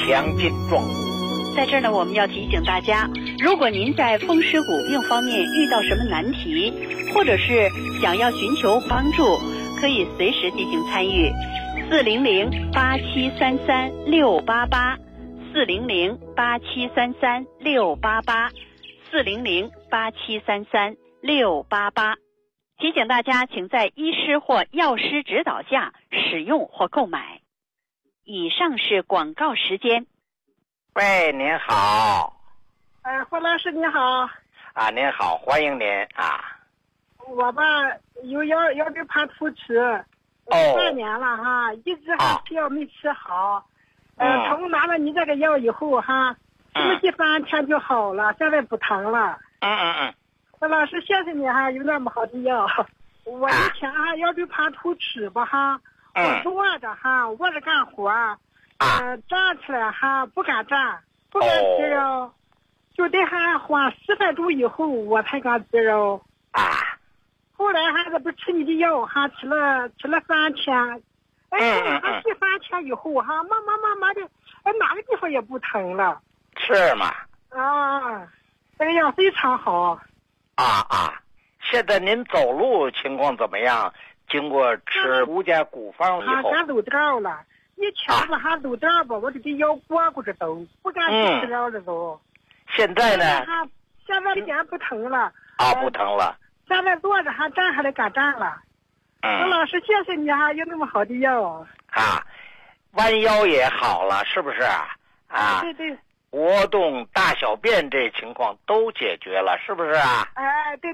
Speaker 10: 强劲壮骨。
Speaker 7: 在这儿呢，我们要提醒大家，如果您在风湿骨病方面遇到什么难题，或者是想要寻求帮助，可以随时进行参与。400-8733-688，400-8733-688，400-8733-688。提醒大家，请在医师或药师指导下使用或购买。以上是广告时间。
Speaker 10: 喂，您好。
Speaker 12: 胡老师你好。
Speaker 10: 您好，欢迎您啊。
Speaker 12: 我吧有腰椎盘突出，3年了哈，一直还吃药没吃好。从拿了你这个药以后哈，吃了第3天就好了，现在不疼了。胡老师，谢谢你哈，有那么好的药。我以前腰椎盘突出吧哈，我坐着哈，卧着干活，站起来哈不敢站，不敢吃肉，就得还晃10分钟以后我才敢吃肉。后来还是不吃你的药哈，吃了3天，第3天以后哈，慢慢的，哪个地方也不疼了。
Speaker 10: 是吗？
Speaker 12: 这个药非常好。
Speaker 10: 现在您走路情况怎么样？经过吃吴家古方以后，
Speaker 12: 敢走道了。以前吧还走道吧，我就给腰裹着走，不敢吃了的走。
Speaker 10: 现在呢？
Speaker 12: 现在一点不疼了。
Speaker 10: 不疼了。
Speaker 12: 现在坐着还站下来敢站了。吴老师，谢谢你哈，有那么好的药。
Speaker 10: 弯腰也好了，是不是？
Speaker 12: 对。
Speaker 10: 活动大小便这情况都解决了，是不是啊？
Speaker 12: 对。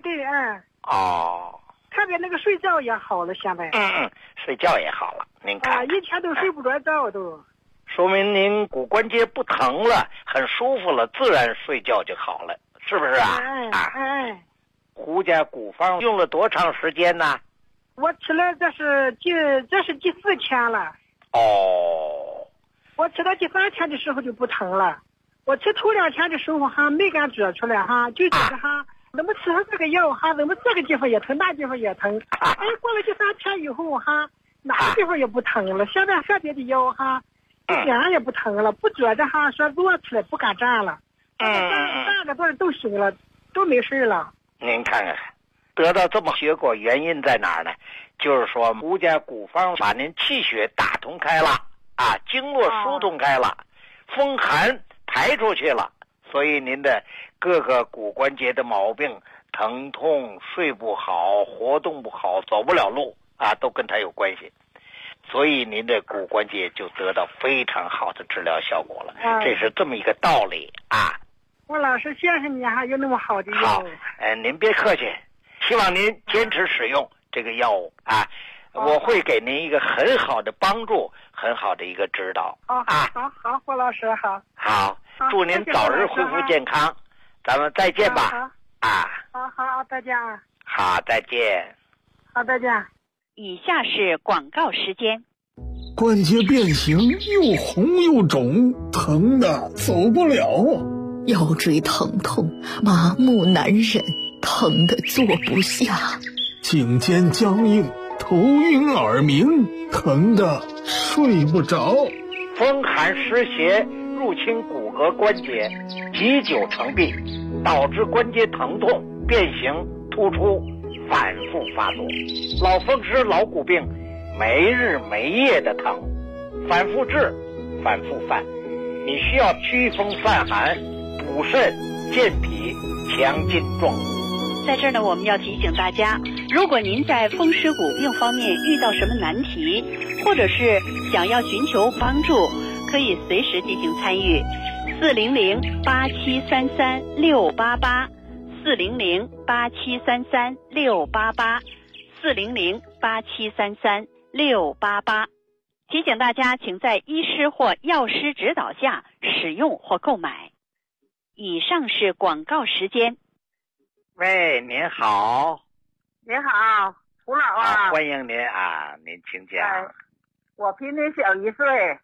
Speaker 12: 特别那个睡觉也好了，现在。
Speaker 10: 睡觉也好了，您看。
Speaker 12: 以前都睡不着觉都。
Speaker 10: 说明您骨关节不疼了，很舒服了，自然睡觉就好了，是不是啊？胡家古方用了多长时间呢？
Speaker 12: 我吃了这是第4天了。我吃到第3天的时候就不疼了。我吃头2天的时候还没敢指出来哈，就觉得哈，怎么吃上这个药哈，怎么这个地方也疼，那地方也疼。过了第3天以后哈，哪个地方也不疼了。现在喝别的药哈，一点也不疼了，不觉着哈说坐起来不敢站了，站着坐着都行了，都没事了。
Speaker 10: 您看看，得到这么结果，原因在哪儿呢？就是说吴家古方把您气血打通开了经络疏通开了，风寒排出去了，所以您的各个骨关节的毛病，疼痛、睡不好、活动不好、走不了路都跟它有关系，所以您的骨关节就得到非常好的治疗效果了。这是这么一个道理
Speaker 12: 我老师，谢谢你还有那么好的药。
Speaker 10: 好，您别客气，希望您坚持使用这个药物我会给您一个很好的帮助，很好的一个指导。
Speaker 12: 好，胡老师好。
Speaker 10: 好，祝您早日恢复健康，咱们再见吧。
Speaker 12: 好，再见。
Speaker 10: 好，再见。
Speaker 12: 好，再见。
Speaker 7: 以下是广告时间。
Speaker 8: 关节变形又红又肿，疼的走不了。
Speaker 9: 腰椎疼痛，麻木难忍，疼得坐不下。
Speaker 8: 颈肩僵硬，头晕耳鸣，疼得睡不着。
Speaker 10: 风寒湿邪入侵骨骼关节，积久成病，导致关节疼痛、变形、突出，反复发作。老风湿、老骨病，没日没夜的疼，反复治，反复犯。你需要祛风散寒、补肾、健脾、强筋壮骨。
Speaker 7: 在这儿呢，我们要提醒大家，如果您在风湿骨病方面遇到什么难题，或者是想要寻求帮助，可以随时进行参与。400-8733-688，400-8733-688，400-8733-688。提醒大家，请在医师或药师指导下使用或购买。以上是广告时间。
Speaker 10: 喂，您好。
Speaker 13: 您好，胡老
Speaker 10: 欢迎您您请讲。
Speaker 13: 我比您小1岁。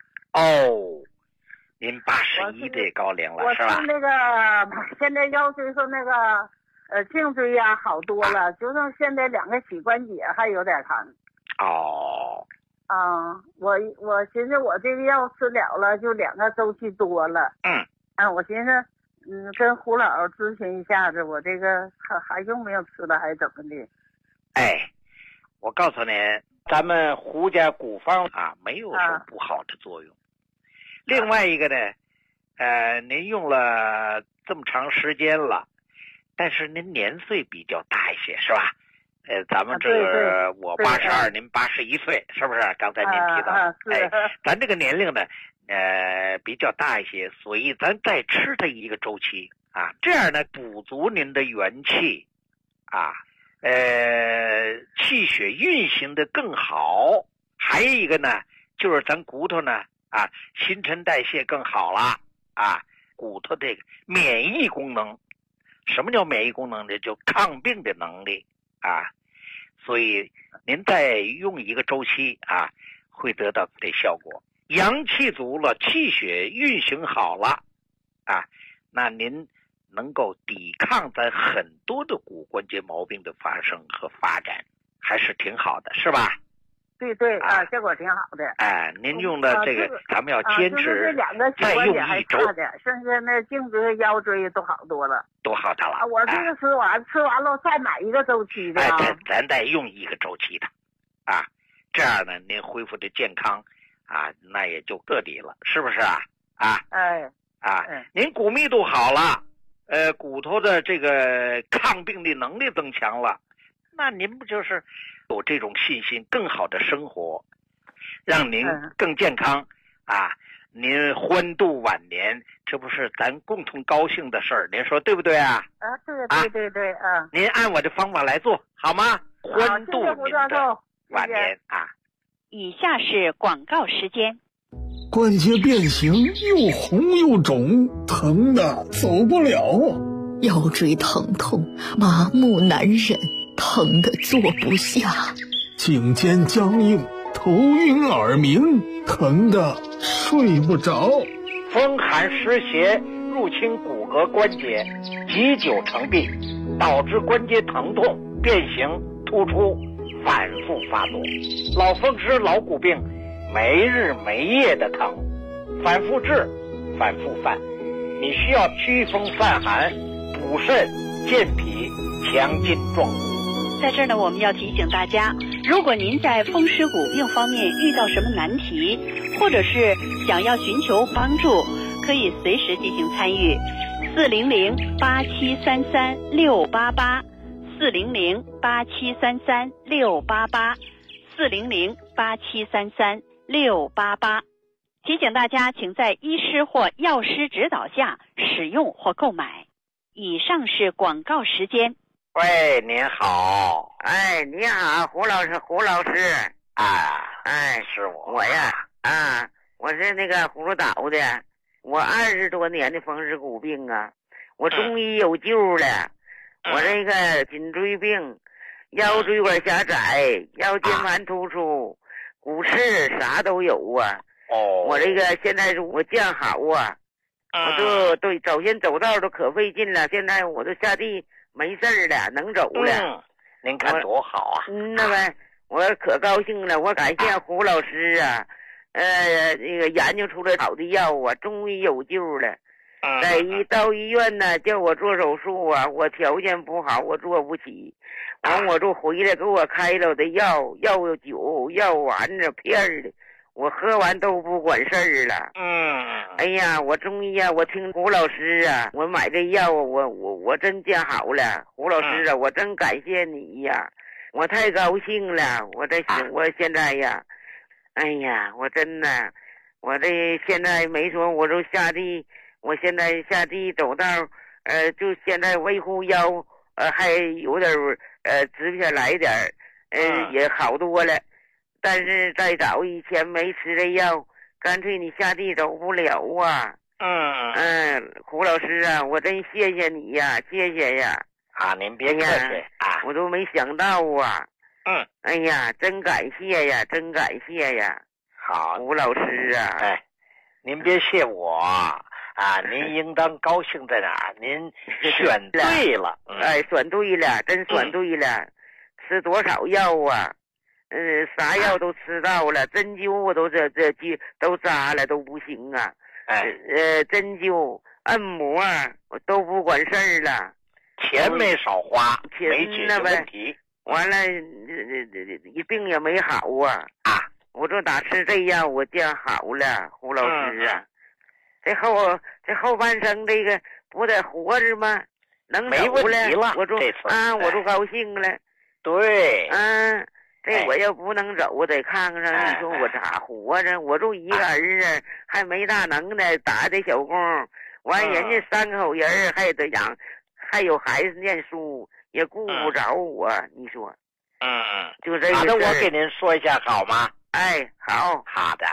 Speaker 10: 您81的高龄了是吧？
Speaker 13: 我是那个现在腰椎说那个颈椎好多了，就剩现在2个膝关节还有点疼。 我寻思我这个药吃了就2个周期多了。我寻思跟胡老咨询一下子，我这个还用不用吃了，还是怎么的？
Speaker 6: 我告诉你，咱们胡家古方没有什么不好的作用。另外一个呢，您用了这么长时间了，但是您年岁比较大一些，是吧？咱们这个我82，您81岁，是不是？刚才您提到，咱这个年龄呢，比较大一些，所以咱再吃它一个周期这样呢，补足您的元气气血运行的更好。还有一个呢，就是咱骨头呢新陈代谢更好了骨头这个免疫功能。什么叫免疫功能呢？就抗病的能力所以您再用一个周期会得到这效果。阳气足了，气血运行好了那您能够抵抗咱很多的骨关节毛病的发生和发展，还是挺好的，是吧？
Speaker 13: 对效果挺好的。
Speaker 6: 您用的这个咱们要坚持，再用一周，
Speaker 13: 剩下那颈椎腰椎都好多了，
Speaker 6: 都好的了。
Speaker 13: 我这个吃完了再买一个周期的
Speaker 6: 咱再用一个周期的这样呢您恢复的健康那也就彻底了，是不是您骨密度好了，骨头的这个抗病的能力增强了，那您不就是有这种信心，更好的生活，让您更健康您欢度晚年，这不是咱共同高兴的事儿，您说对不对
Speaker 13: 对
Speaker 6: 您按我的方法来做好吗？欢度您的晚年
Speaker 7: 以下是广告时间。
Speaker 8: 关节变形，又红又肿，疼的走不了。
Speaker 9: 腰椎疼痛，麻木难忍，疼的坐不下。
Speaker 8: 颈肩僵硬，头晕耳鸣，疼的睡不着。
Speaker 6: 风寒湿邪入侵骨骼关节，积久成病，导致关节疼痛、变形、突出，反复发作。老风湿、老骨病，没日没夜的疼，反复治，反复犯。你需要祛风散寒，补肾健脾，强筋壮骨。
Speaker 7: 在这儿呢，我们要提醒大家，如果您在风湿骨病方面遇到什么难题，或者是想要寻求帮助，可以随时进行参与。400-8733-688，400-8733-688，400-8733-688。提醒大家，请在医师或药师指导下使用或购买。以上是广告时间。
Speaker 6: 喂，您好。
Speaker 10: 你好，胡老师
Speaker 6: 是
Speaker 10: 我呀我是那个葫芦岛的，我20多年的风湿骨病我中医有救了。我这个颈椎病、腰椎管狭窄、腰间盘突出、骨刺啥都有我这个现在我降好我都走线走道都可费劲了，现在我都下地没事了，能走了。
Speaker 6: 您看多好
Speaker 10: 那么我可高兴了，我感谢胡老师那个研究出来好的药终于有救了。到医院呢，叫我做手术我条件不好，我做不起。完我就回来给我开了的药酒、药丸子、片的，我喝完都不管事儿了。哎呀，我中医我听胡老师我买这药我真见好了。胡老师我真感谢你呀，我太高兴了。我现在哎呀，我真的，我这现在没说，我就下地，我现在下地走道，就现在维护腰，还有点直不下来点也好多了。但是再早以前没吃这药，干脆你下地走不了胡老师我真谢谢你呀，谢谢呀。
Speaker 6: 您别客气
Speaker 10: 我都没想到哎呀，真感谢呀，真感谢呀。
Speaker 6: 好，
Speaker 10: 胡老师
Speaker 6: 您别谢我您应当高兴在哪儿？您选对了，
Speaker 10: 选对了，真选对了。吃多少药
Speaker 14: 啥药都吃到了，针灸我都都扎了都不行啊。针灸按摩我都不管事儿了，
Speaker 15: 钱没少花，没解决问题。
Speaker 14: 完了，一病也没好啊。我说打吃这药我就好了，胡老师啊。这后半生这个不得活着吗？能
Speaker 15: 没问题了，
Speaker 14: 我说我都高兴了。
Speaker 15: 对，
Speaker 14: 这我要不能走，我在炕上，你说我咋活着？我就一个儿子，还没大能耐，打这小工，完人家3口人还得养，还有孩子念书，也顾不着我，你说？就这个。
Speaker 15: 好的，我给您说一下好吗？
Speaker 14: 好
Speaker 15: 的。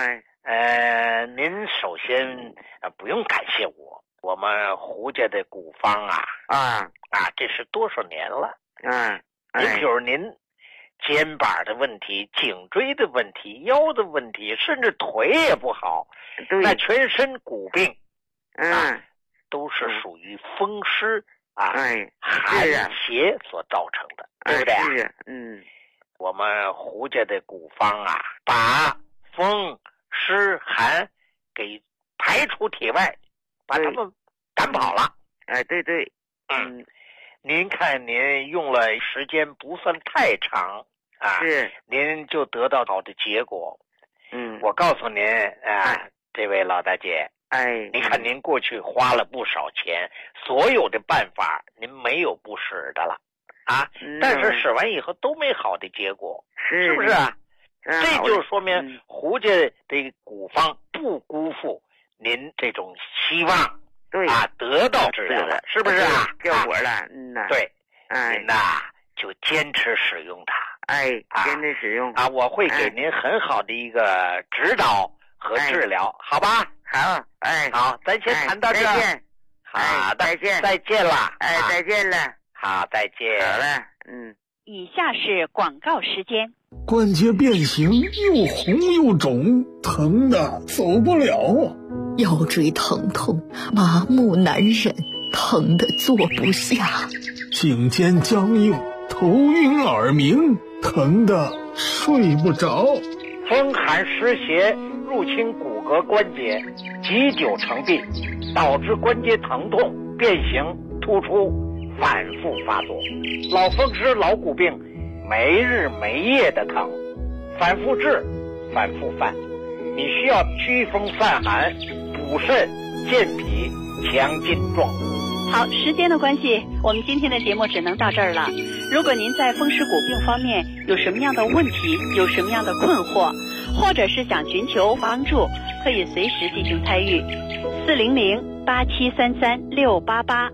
Speaker 15: 您首先不用感谢我们胡家的古方这是多少年了？您比如您肩膀的问题、颈椎的问题、腰的问题，甚至腿也不好，那全身骨病都是属于风湿寒邪所造成的，对不对？我们胡家的古方把风湿寒给排出体外，把他们赶跑了。
Speaker 14: 对。
Speaker 15: 您看您用了时间不算太长您就得到好的结果。我告诉您这位老大姐，您看您过去花了不少钱，所有的办法您没有不使的了但是使完以后都没好的结果，是不是这就说明胡家的古方不辜负您这种希望，得到治疗了，是不是
Speaker 14: 叫我了？
Speaker 15: 对，您就坚持使用它，
Speaker 14: 坚持使用
Speaker 15: 我会给您很好的一个指导和治疗，好吧？好，咱先谈到这。
Speaker 14: 再见。
Speaker 15: 好的，
Speaker 14: 再见
Speaker 15: 了。
Speaker 14: 再见了。
Speaker 15: 好，再见。
Speaker 14: 好了，
Speaker 7: 以下是广告时间。
Speaker 8: 关节变形，又红又肿，疼的走不了啊！
Speaker 9: 腰椎疼痛，麻木难忍，疼得坐不下。
Speaker 8: 颈肩僵硬，头晕耳鸣，疼得睡不着。
Speaker 15: 风寒湿邪入侵骨骼关节，积久成病，导致关节疼痛、变形、突出，反复发作。老风湿、老骨病，没日没夜的疼，反复治，反复犯。你需要祛风散寒、补肾、健脾、强筋壮骨。
Speaker 7: 好，时间的关系，我们今天的节目只能到这儿了。如果您在风湿骨病方面有什么样的问题，有什么样的困惑，或者是想寻求帮助，可以随时进行参与。400-8733-688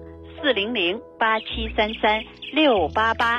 Speaker 7: 400-8733-688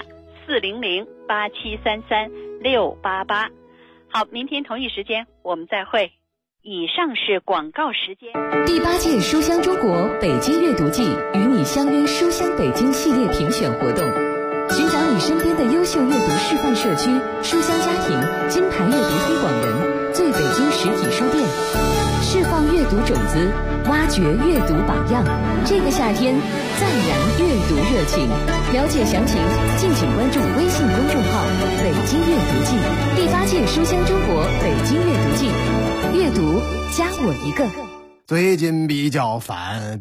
Speaker 7: 400-8733-688。好，明天同一时间我们再会。以上是广告时间。
Speaker 16: 第8届书香中国北京阅读季与你相约书香北京系列评选活动，寻找你身边的优秀阅读示范社区、书香家庭、金牌阅读推广人、最北京实体书店，释放阅读种子，挖掘阅读榜样。这个夏天赞扬阅读热情，了解详情敬请关注微信公众号北京阅读季。第8届书香中国北京阅读季，阅读加我一个。
Speaker 17: 最近比较烦，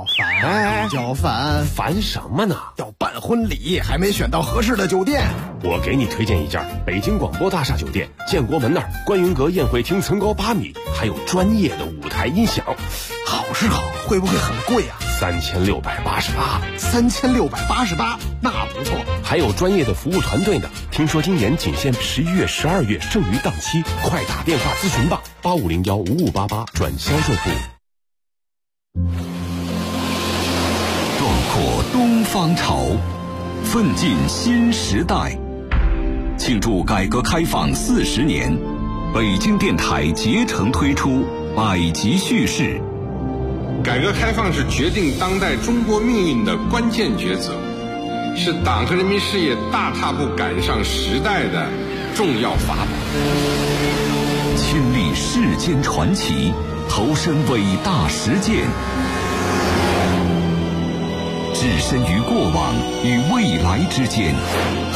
Speaker 1: 烦什么呢？
Speaker 17: 要办婚礼，还没选到合适的酒店。
Speaker 1: 我给你推荐一家北京广播大厦酒店，建国门那儿观云阁宴会厅层高8米，还有专业的舞台音响。
Speaker 17: 好是好，会不会很贵啊
Speaker 1: ？3688，
Speaker 17: 那不错。
Speaker 1: 还有专业的服务团队呢。听说今年仅限11月、12月剩余档期，快打电话咨询吧，85015588转销售部。
Speaker 18: 壮阔东方潮，奋进新时代。庆祝改革开放40年，北京电台竭诚推出百集叙事。
Speaker 19: 改革开放是决定当代中国命运的关键抉择，是党和人民事业大踏步赶上时代的重要法宝。
Speaker 18: 亲历世间传奇，投身伟大实践，置身于过往与未来之间。